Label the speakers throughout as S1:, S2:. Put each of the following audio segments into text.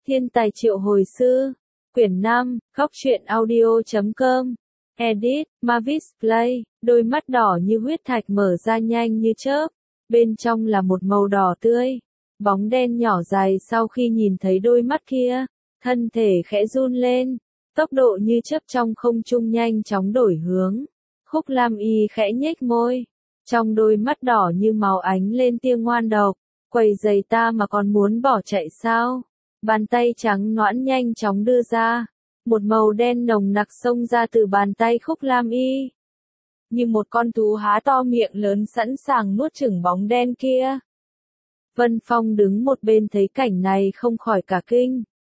S1: Thiên tài triệu hồi sư. Quyển 5, Góc truyện audio.com. Edit, Mavis Play. Đôi mắt đỏ như huyết thạch mở ra nhanh như chớp. Bên trong là một màu đỏ tươi. Bóng đen nhỏ dài sau khi nhìn thấy đôi mắt kia, thân thể khẽ run lên. Tốc độ như chớp trong không trung nhanh chóng đổi hướng. Khúc Lam Y khẽ nhếch môi. Trong đôi mắt đỏ như máu ánh lên tia ngoan độc. Quầy giày ta mà còn muốn bỏ chạy sao? Bàn tay trắng nõn nhanh chóng đưa ra. Một màu đen nồng nặc xông ra từ bàn tay Khúc Lam Y. Như một con thú há to miệng lớn sẵn sàng nuốt chửng bóng đen kia. Vân Phong đứng một bên thấy cảnh này không khỏi cả kinh.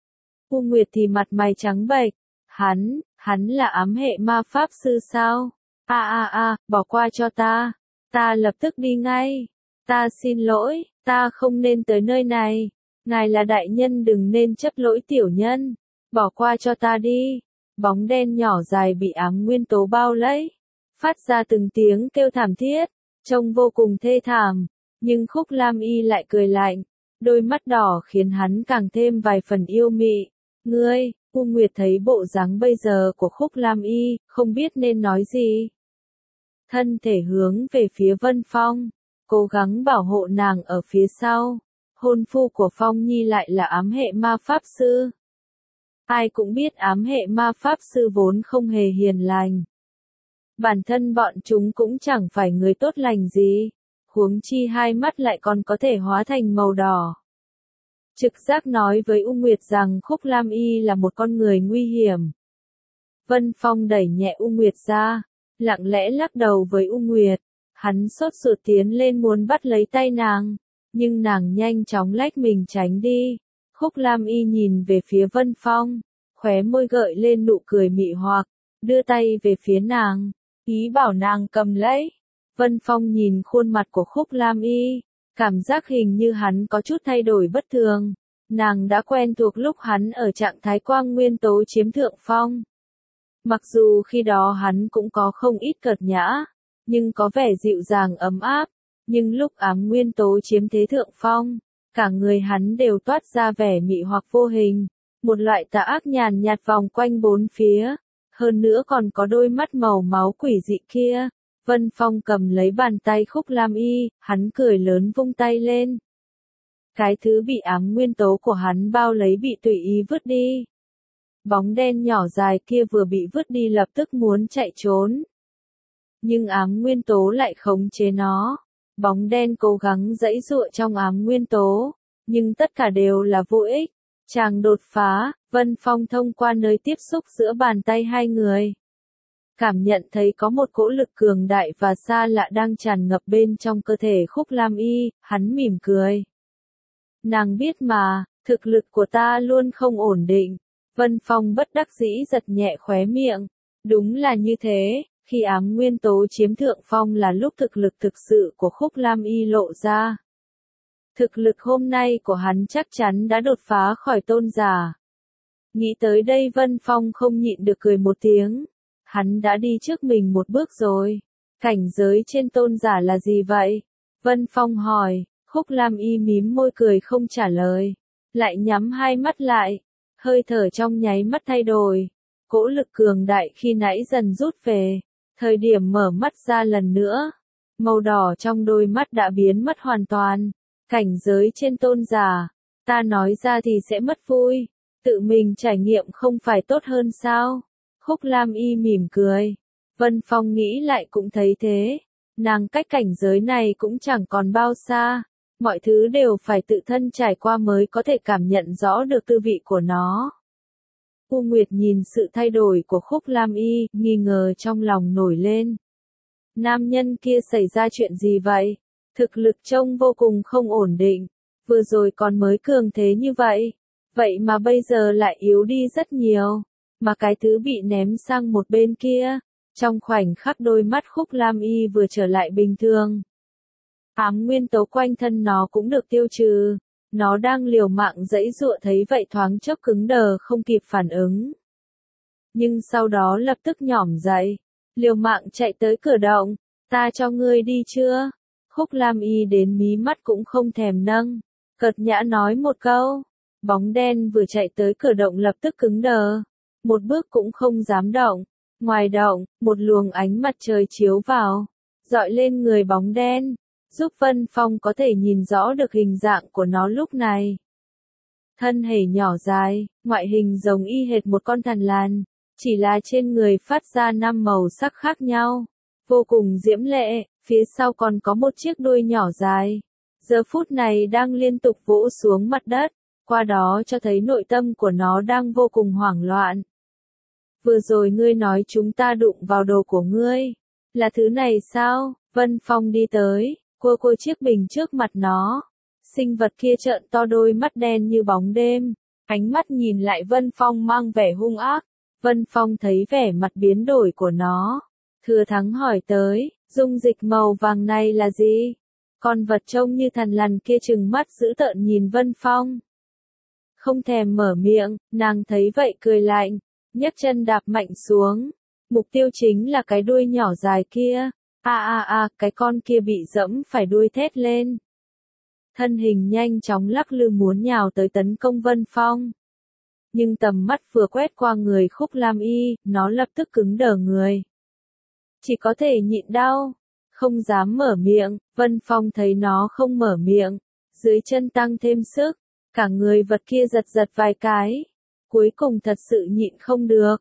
S1: U Nguyệt thì mặt mày trắng bệch. Hắn là ám hệ ma pháp sư sao? Bỏ qua cho ta. Ta lập tức đi ngay. Ta xin lỗi, ta không nên tới nơi này. Ngài là đại nhân đừng nên chấp lỗi tiểu nhân. Bỏ qua cho ta đi. Bóng đen nhỏ dài bị ám nguyên tố bao lấy. Phát ra từng tiếng kêu thảm thiết. Trông vô cùng thê thảm. Nhưng Khúc Lam Y lại cười lạnh. Đôi mắt đỏ khiến hắn càng thêm vài phần yêu mị. Ngươi, U Nguyệt thấy bộ dáng bây giờ của Khúc Lam Y, không biết nên nói gì. Thân thể hướng về phía Vân Phong, cố gắng bảo hộ nàng ở phía sau. Hôn phu của Phong Nhi lại là ám hệ ma pháp sư. Ai cũng biết ám hệ ma pháp sư vốn không hề hiền lành. Bản thân bọn chúng cũng chẳng phải người tốt lành gì, huống chi hai mắt lại còn có thể hóa thành màu đỏ. Trực giác nói với U Nguyệt rằng Khúc Lam Y là một con người nguy hiểm. Vân Phong đẩy nhẹ U Nguyệt ra, lặng lẽ lắc đầu với U Nguyệt. Hắn sốt ruột tiến lên muốn bắt lấy tay nàng, nhưng nàng nhanh chóng lách mình tránh đi. Khúc Lam Y nhìn về phía Vân Phong, khóe môi gợi lên nụ cười mị hoặc, đưa tay về phía nàng, ý bảo nàng cầm lấy. Vân Phong nhìn khuôn mặt của Khúc Lam Y, cảm giác hình như hắn có chút thay đổi bất thường. Nàng đã quen thuộc lúc hắn ở trạng thái quang nguyên tố chiếm thượng phong. Mặc dù khi đó hắn cũng có không ít cợt nhã, nhưng có vẻ dịu dàng ấm áp. Nhưng lúc ám nguyên tố chiếm thế thượng phong, cả người hắn đều toát ra vẻ mị hoặc vô hình. Một loại tà ác nhàn nhạt vòng quanh bốn phía. Hơn nữa còn có đôi mắt màu máu quỷ dị kia. Vân Phong cầm lấy bàn tay Khúc Lam Y, hắn cười lớn vung tay lên. Cái thứ bị ám nguyên tố của hắn bao lấy bị tùy ý vứt đi. Bóng đen nhỏ dài kia vừa bị vứt đi lập tức muốn chạy trốn. Nhưng ám nguyên tố lại khống chế nó. Bóng đen cố gắng giãy giụa trong ám nguyên tố, nhưng tất cả đều là vô ích. Chàng đột phá, Vân Phong thông qua nơi tiếp xúc giữa bàn tay hai người. Cảm nhận thấy có một cỗ lực cường đại và xa lạ đang tràn ngập bên trong cơ thể Khúc Lam Y, hắn mỉm cười. Nàng biết mà, thực lực của ta luôn không ổn định. Vân Phong bất đắc dĩ giật nhẹ khóe miệng. Đúng là như thế, khi ám nguyên tố chiếm thượng phong là lúc thực lực thực sự của Khúc Lam Y lộ ra. Thực lực hôm nay của hắn chắc chắn đã đột phá khỏi tôn giả. Nghĩ tới đây Vân Phong không nhịn được cười một tiếng. Hắn đã đi trước mình một bước rồi. Cảnh giới trên tôn giả là gì vậy? Vân Phong hỏi. Khúc Lam Y mím môi cười không trả lời. Lại nhắm hai mắt lại. Hơi thở trong nháy mắt thay đổi. Cỗ lực cường đại khi nãy dần rút về. Thời điểm mở mắt ra lần nữa. Màu đỏ trong đôi mắt đã biến mất hoàn toàn. Cảnh giới trên tôn giả. Ta nói ra thì sẽ mất vui. Tự mình trải nghiệm không phải tốt hơn sao? Khúc Lam Y mỉm cười. Vân Phong nghĩ lại cũng thấy thế. Nàng cách cảnh giới này cũng chẳng còn bao xa. Mọi thứ đều phải tự thân trải qua mới có thể cảm nhận rõ được tư vị của nó. U Nguyệt nhìn sự thay đổi của Khúc Lam Y, nghi ngờ trong lòng nổi lên. Nam nhân kia xảy ra chuyện gì vậy? Thực lực trông vô cùng không ổn định. Vừa rồi còn mới cường thế như vậy. Vậy mà bây giờ lại yếu đi rất nhiều. Mà cái thứ bị ném sang một bên kia. Trong khoảnh khắc đôi mắt Khúc Lam Y vừa trở lại bình thường. Ám nguyên tố quanh thân nó cũng được tiêu trừ. Nó đang liều mạng giãy giụa thấy vậy thoáng chốc cứng đờ không kịp phản ứng. Nhưng sau đó lập tức nhỏm dậy. Liều mạng chạy tới cửa động. Ta cho ngươi đi chưa? Khúc Lam Y đến mí mắt cũng không thèm nâng. Cợt nhã nói một câu. Bóng đen vừa chạy tới cửa động lập tức cứng đờ. Một bước cũng không dám động. Ngoài động, một luồng ánh mặt trời chiếu vào, dọi lên người bóng đen, giúp Vân Phong có thể nhìn rõ được hình dạng của nó lúc này. Thân thể nhỏ dài, ngoại hình giống y hệt một con thằn lằn, chỉ là trên người phát ra 5 màu sắc khác nhau, vô cùng diễm lệ, phía sau còn có một chiếc đuôi nhỏ dài. Giờ phút này đang liên tục vỗ xuống mặt đất, qua đó cho thấy nội tâm của nó đang vô cùng hoảng loạn. Vừa rồi ngươi nói chúng ta đụng vào đồ của ngươi, là thứ này sao? Vân Phong đi tới, cua chiếc bình trước mặt nó. Sinh vật kia trợn to đôi mắt đen như bóng đêm, ánh mắt nhìn lại Vân Phong mang vẻ hung ác. Vân Phong thấy vẻ mặt biến đổi của nó, thừa thắng hỏi tới, dung dịch màu vàng này là gì? Con vật trông như thằn lằn kia trừng mắt dữ tợn nhìn Vân Phong. Không thèm mở miệng, nàng thấy vậy cười lạnh, nhấc chân đạp mạnh xuống. Mục tiêu chính là cái đuôi nhỏ dài kia. Cái con kia bị dẫm phải đuôi thét lên. Thân hình nhanh chóng lắc lư muốn nhào tới tấn công Vân Phong. Nhưng tầm mắt vừa quét qua người Khúc Lam Y, nó lập tức cứng đờ người. Chỉ có thể nhịn đau, không dám mở miệng. Vân Phong thấy nó không mở miệng, dưới chân tăng thêm sức, cả người vật kia giật giật vài cái. Cuối cùng thật sự nhịn không được.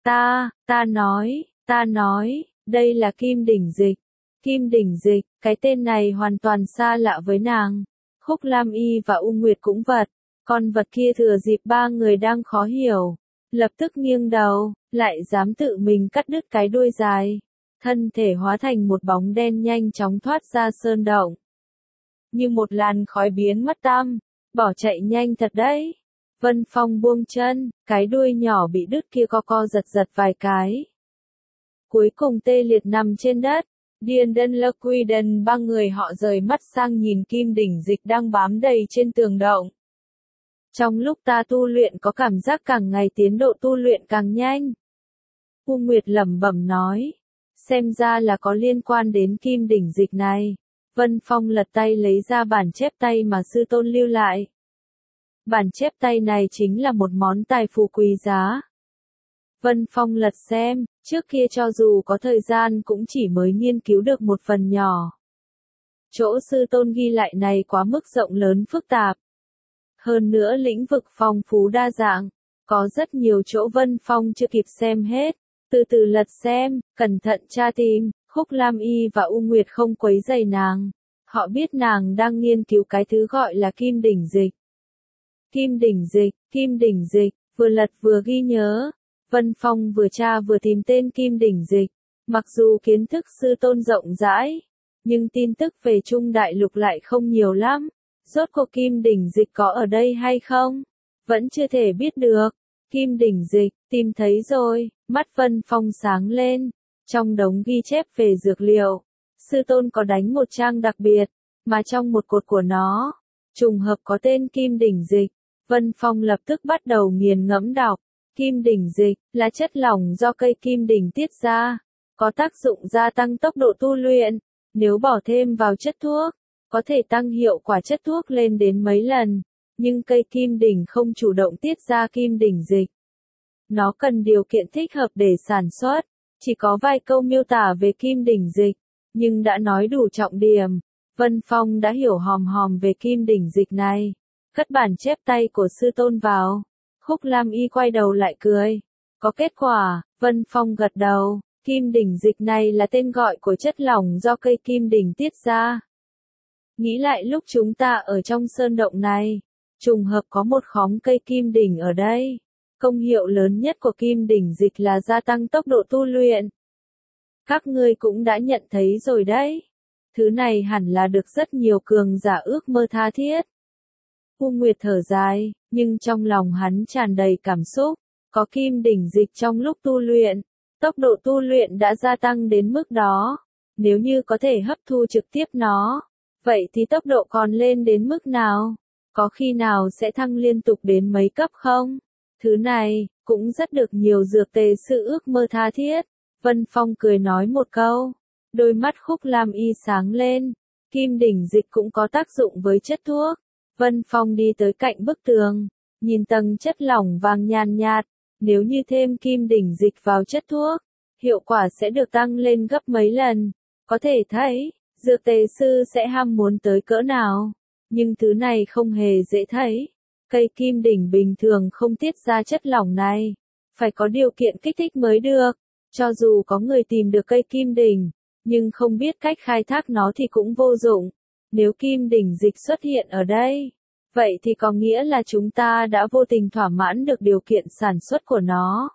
S1: Ta nói, đây là Kim Đỉnh Dịch. Kim Đỉnh Dịch, cái tên này hoàn toàn xa lạ với nàng. Khúc Lam Y và U Nguyệt cũng vật. Con vật kia thừa dịp ba người đang khó hiểu, lập tức nghiêng đầu, lại dám tự mình cắt đứt cái đuôi dài. Thân thể hóa thành một bóng đen nhanh chóng thoát ra sơn động. Như một làn khói biến mất tăm, bỏ chạy nhanh thật đấy. Vân Phong buông chân, cái đuôi nhỏ bị đứt kia co giật giật vài cái. Cuối cùng tê liệt nằm trên đất. Điền Đơn Lơ Quy Đần ba người họ rời mắt sang nhìn Kim Đỉnh Dịch đang bám đầy trên tường động. Trong lúc ta tu luyện có cảm giác càng ngày tiến độ tu luyện càng nhanh. U Nguyệt lẩm bẩm nói. Xem ra là có liên quan đến Kim Đỉnh Dịch này. Vân Phong lật tay lấy ra bản chép tay mà sư tôn lưu lại. Bản chép tay này chính là một món tài phú quý giá. Vân Phong lật xem, trước kia cho dù có thời gian cũng chỉ mới nghiên cứu được một phần nhỏ. Chỗ sư tôn ghi lại này quá mức rộng lớn phức tạp. Hơn nữa lĩnh vực phong phú đa dạng, có rất nhiều chỗ Vân Phong chưa kịp xem hết. Từ từ lật xem, cẩn thận tra tìm. Khúc Lam Y và U Nguyệt không quấy rầy nàng. Họ biết nàng đang nghiên cứu cái thứ gọi là Kim Đỉnh Dịch. Kim Đỉnh Dịch, vừa lật vừa ghi nhớ. Vân Phong vừa tra vừa tìm tên Kim Đỉnh Dịch. Mặc dù kiến thức sư tôn rộng rãi, nhưng tin tức về Trung Đại Lục lại không nhiều lắm. Rốt cuộc Kim Đỉnh Dịch có ở đây hay không? Vẫn chưa thể biết được. Kim Đỉnh Dịch, tìm thấy rồi, mắt Vân Phong sáng lên. Trong đống ghi chép về dược liệu, sư tôn có đánh một trang đặc biệt, mà trong một cột của nó, trùng hợp có tên Kim Đỉnh Dịch. Vân Phong lập tức bắt đầu nghiền ngẫm đọc. Kim Đỉnh Dịch là chất lỏng do cây kim đỉnh tiết ra, có tác dụng gia tăng tốc độ tu luyện. Nếu bỏ thêm vào chất thuốc, có thể tăng hiệu quả chất thuốc lên đến mấy lần. Nhưng cây kim đỉnh không chủ động tiết ra Kim Đỉnh Dịch. Nó cần điều kiện thích hợp để sản xuất. Chỉ có vài câu miêu tả về Kim Đỉnh Dịch, nhưng đã nói đủ trọng điểm. Vân Phong đã hiểu hòm hòm về Kim Đỉnh Dịch này. Cất bản chép tay của sư tôn vào. Khúc Lam Y quay đầu lại cười. Có kết quả, Vân Phong gật đầu. Kim Đỉnh Dịch này là tên gọi của chất lỏng do cây kim đỉnh tiết ra. Nghĩ lại lúc chúng ta ở trong sơn động này, trùng hợp có một khóm cây kim đỉnh ở đây. Công hiệu lớn nhất của Kim Đỉnh Dịch là gia tăng tốc độ tu luyện. Các ngươi cũng đã nhận thấy rồi đấy. Thứ này hẳn là được rất nhiều cường giả ước mơ tha thiết. U Nguyệt thở dài, nhưng trong lòng hắn tràn đầy cảm xúc. Có Kim Đỉnh Dịch trong lúc tu luyện, tốc độ tu luyện đã gia tăng đến mức đó. Nếu như có thể hấp thu trực tiếp nó, vậy thì tốc độ còn lên đến mức nào? Có khi nào sẽ thăng liên tục đến mấy cấp không? Thứ này, cũng rất được nhiều dược tề sư ước mơ tha thiết. Vân Phong cười nói một câu. Đôi mắt Khúc Lam Y sáng lên. Kim Đỉnh Dịch cũng có tác dụng với chất thuốc. Vân Phong đi tới cạnh bức tường. nhìn tầng chất lỏng vàng nhàn nhạt, nếu như thêm kim đỉnh dịch vào chất thuốc, hiệu quả sẽ được tăng lên gấp mấy lần. Có thể thấy, dược tề sư sẽ ham muốn tới cỡ nào. Nhưng thứ này không hề dễ thấy. Cây kim đỉnh bình thường không tiết ra chất lỏng này. Phải có điều kiện kích thích mới được. Cho dù có người tìm được cây kim đỉnh, nhưng không biết cách khai thác nó thì cũng vô dụng. Nếu kim đỉnh dịch xuất hiện ở đây, vậy thì có nghĩa là chúng ta đã vô tình thỏa mãn được điều kiện sản xuất của nó.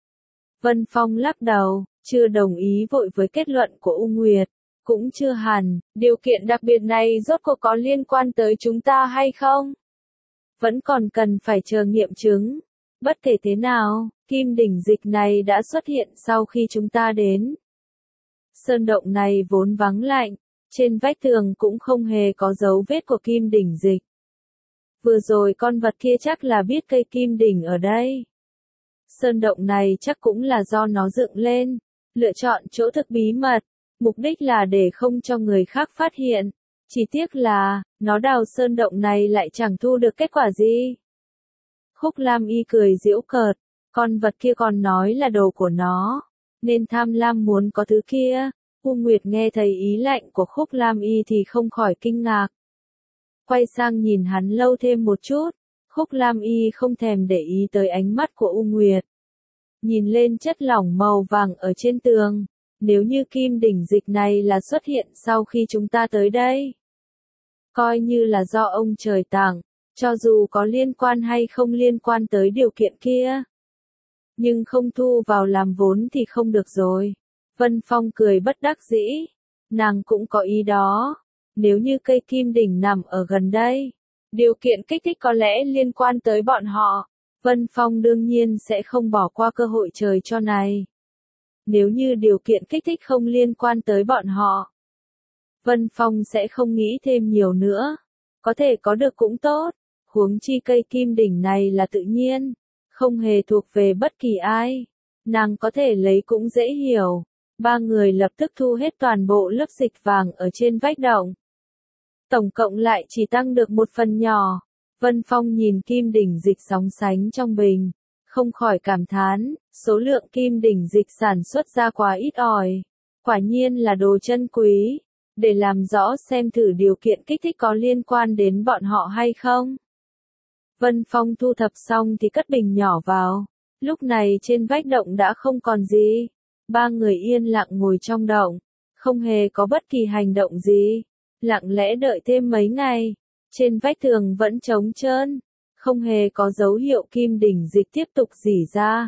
S1: Vân Phong lắc đầu, chưa đồng ý vội với kết luận của U Nguyệt. Cũng chưa hẳn, điều kiện đặc biệt này rốt cuộc có liên quan tới chúng ta hay không? Vẫn còn cần phải chờ nghiệm chứng. Bất kể thế nào, kim đỉnh dịch này đã xuất hiện sau khi chúng ta đến. Sơn động này vốn vắng lạnh, trên vách tường cũng không hề có dấu vết của kim đỉnh dịch. Vừa rồi con vật kia chắc là biết cây kim đỉnh ở đây. Sơn động này chắc cũng là do nó dựng lên, lựa chọn chỗ thực bí mật, mục đích là để không cho người khác phát hiện. Chỉ tiếc là, nó đào sơn động này lại chẳng thu được kết quả gì. Khúc Lam Y cười giễu cợt, con vật kia còn nói là đồ của nó, nên tham lam muốn có thứ kia. U Nguyệt nghe thấy ý lệnh của Khúc Lam Y thì không khỏi kinh ngạc. Quay sang nhìn hắn lâu thêm một chút, Khúc Lam Y không thèm để ý tới ánh mắt của U Nguyệt. Nhìn lên chất lỏng màu vàng ở trên tường, nếu như kim đỉnh dịch này là xuất hiện sau khi chúng ta tới đây, coi như là do ông trời tặng, cho dù có liên quan hay không liên quan tới điều kiện kia. Nhưng không thu vào làm vốn thì không được rồi. Vân Phong cười bất đắc dĩ. Nàng cũng có ý đó. Nếu như cây kim đỉnh nằm ở gần đây, điều kiện kích thích có lẽ liên quan tới bọn họ. Vân Phong đương nhiên sẽ không bỏ qua cơ hội trời cho này. Nếu như điều kiện kích thích không liên quan tới bọn họ, Vân Phong sẽ không nghĩ thêm nhiều nữa. Có thể có được cũng tốt. Huống chi cây kim đỉnh này là tự nhiên, không hề thuộc về bất kỳ ai. Nàng có thể lấy cũng dễ hiểu. Ba người lập tức thu hết toàn bộ lớp dịch vàng ở trên vách động. Tổng cộng lại chỉ tăng được một phần nhỏ. Vân Phong nhìn kim đỉnh dịch sóng sánh trong bình, không khỏi cảm thán, số lượng kim đỉnh dịch sản xuất ra quá ít ỏi. Quả nhiên là đồ chân quý. Để làm rõ xem thử điều kiện kích thích có liên quan đến bọn họ hay không. Vân Phong thu thập xong thì cất bình nhỏ vào. Lúc này trên vách động đã không còn gì. Ba người yên lặng ngồi trong động, không hề có bất kỳ hành động gì. Lặng lẽ đợi thêm mấy ngày. Trên vách tường vẫn trống trơn, không hề có dấu hiệu kim đỉnh dịch tiếp tục rỉ ra.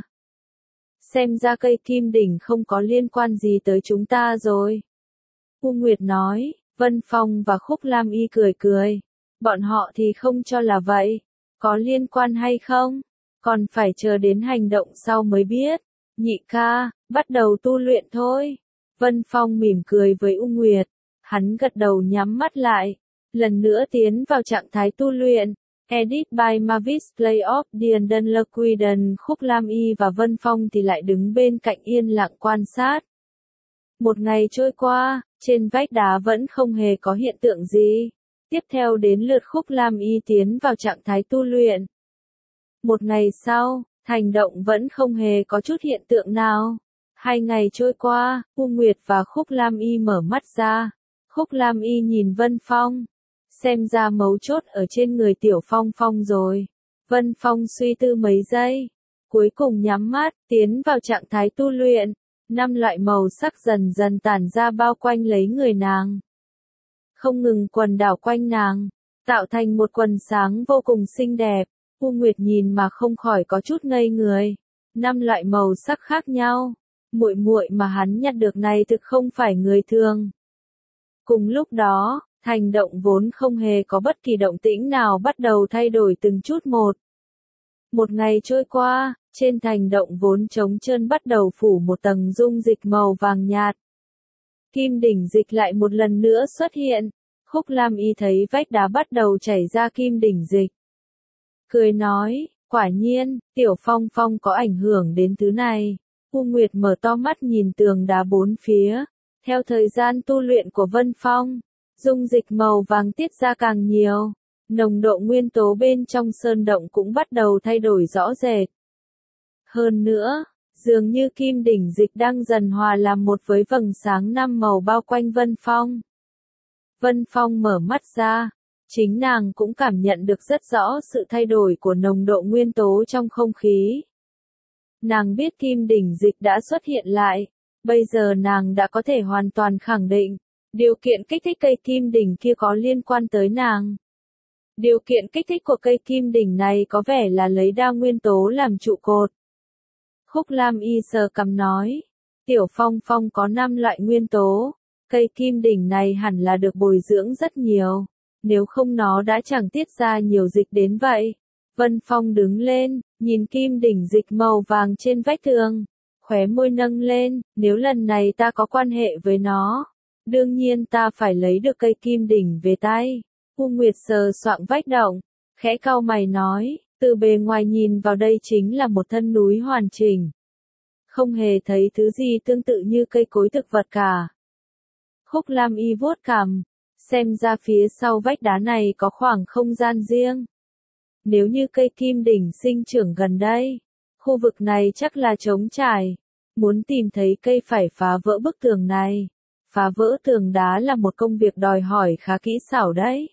S1: Xem ra cây kim đỉnh không có liên quan gì tới chúng ta rồi. U Nguyệt nói. Vân Phong và Khúc Lam Y cười cười. Bọn họ thì không cho là vậy. Có liên quan hay không? Còn phải chờ đến hành động sau mới biết. Nhị ca, bắt đầu tu luyện thôi. Vân Phong mỉm cười với U Nguyệt. Hắn gật đầu nhắm mắt lại. Lần nữa tiến vào trạng thái tu luyện. Edit by Mavis Play of Dian Dunlequiden. Khúc Lam Y và Vân Phong thì lại đứng bên cạnh yên lặng quan sát. Một ngày trôi qua, trên vách đá vẫn không hề có hiện tượng gì. Tiếp theo đến lượt Khúc Lam Y tiến vào trạng thái tu luyện. Một ngày sau, hành động vẫn không hề có chút hiện tượng nào. 2 ngày trôi qua, U Nguyệt và Khúc Lam Y mở mắt ra. Khúc Lam Y nhìn Vân Phong. Xem ra mấu chốt ở trên người Tiểu Phong Phong rồi. Vân Phong suy tư mấy giây. Cuối cùng nhắm mắt, tiến vào trạng thái tu luyện. 5 loại màu sắc dần dần tản ra bao quanh lấy người nàng. Không ngừng quần đảo quanh nàng, tạo thành một quần sáng vô cùng xinh đẹp. U Nguyệt nhìn mà không khỏi có chút ngây người. 5 loại màu sắc khác nhau. Muội muội mà hắn nhặt được này thực không phải người thường. Cùng lúc đó, hành động vốn không hề có bất kỳ động tĩnh nào bắt đầu thay đổi từng chút một. Một ngày trôi qua, trên thành động vốn trống trơn bắt đầu phủ một tầng dung dịch màu vàng nhạt. Kim đỉnh dịch lại một lần nữa xuất hiện. Khúc Lam Y thấy vách đá bắt đầu chảy ra kim đỉnh dịch. Cười nói, quả nhiên, Tiểu Phong Phong có ảnh hưởng đến thứ này. U Nguyệt mở to mắt nhìn tường đá bốn phía. Theo thời gian tu luyện của Vân Phong, dung dịch màu vàng tiết ra càng nhiều. nồng độ nguyên tố bên trong sơn động cũng bắt đầu thay đổi rõ rệt. Hơn nữa, dường như kim đỉnh dịch đang dần hòa làm một với vầng sáng năm màu bao quanh Vân Phong. Vân Phong mở mắt ra, chính nàng cũng cảm nhận được rất rõ sự thay đổi của nồng độ nguyên tố trong không khí. Nàng biết kim đỉnh dịch đã xuất hiện lại, bây giờ nàng đã có thể hoàn toàn khẳng định, điều kiện kích thích cây kim đỉnh kia có liên quan tới nàng. Điều kiện kích thích của cây kim đỉnh này có vẻ là lấy đa nguyên tố làm trụ cột. Khúc Lam Y sờ cằm nói, Tiểu Phong Phong có 5 loại nguyên tố, cây kim đỉnh này hẳn là được bồi dưỡng rất nhiều, nếu không nó đã chẳng tiết ra nhiều dịch đến vậy. Vân Phong đứng lên, nhìn kim đỉnh dịch màu vàng trên vách tường, khóe môi nâng lên, nếu lần này ta có quan hệ với nó, đương nhiên ta phải lấy được cây kim đỉnh về tay. U Nguyệt sờ soạng vách động, khẽ cau mày nói, từ bề ngoài nhìn vào đây chính là một thân núi hoàn chỉnh. Không hề thấy thứ gì tương tự như cây cối thực vật cả. Khúc Lam Y vuốt cằm, xem ra phía sau vách đá này có khoảng không gian riêng. Nếu như cây kim đỉnh sinh trưởng gần đây, khu vực này chắc là trống trải. Muốn tìm thấy cây phải phá vỡ bức tường này. Phá vỡ tường đá là một công việc đòi hỏi khá kỹ xảo đấy.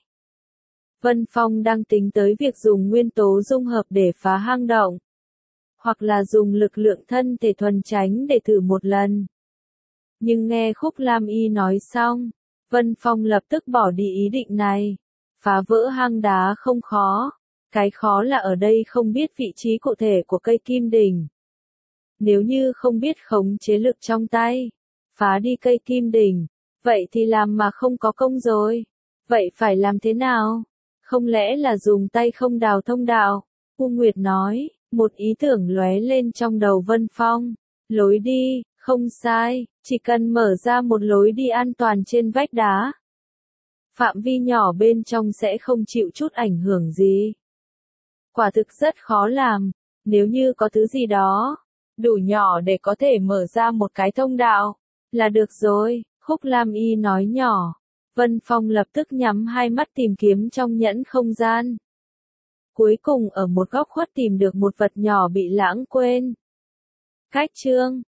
S1: Vân Phong đang tính tới việc dùng nguyên tố dung hợp để phá hang động. Hoặc là dùng lực lượng thân thể thuần tránh để thử một lần. Nhưng nghe Khúc Lam Y nói xong, Vân Phong lập tức bỏ đi ý định này. Phá vỡ hang đá không khó. Cái khó là ở đây không biết vị trí cụ thể của cây kim đỉnh. Nếu như không biết khống chế lực trong tay, phá đi cây kim đỉnh, vậy thì làm mà không có công rồi. Vậy phải làm thế nào? Không lẽ là dùng tay không đào thông đạo? U Nguyệt nói, một ý tưởng lóe lên trong đầu Vân Phong. Lối đi, không sai, chỉ cần mở ra một lối đi an toàn trên vách đá. Phạm vi nhỏ bên trong sẽ không chịu chút ảnh hưởng gì. Quả thực rất khó làm, nếu như có thứ gì đó, đủ nhỏ để có thể mở ra một cái thông đạo, là được rồi, Khúc Lam Y nói nhỏ. Vân Phong lập tức nhắm hai mắt tìm kiếm trong nhẫn không gian. Cuối cùng ở một góc khuất tìm được một vật nhỏ bị lãng quên. Cách chương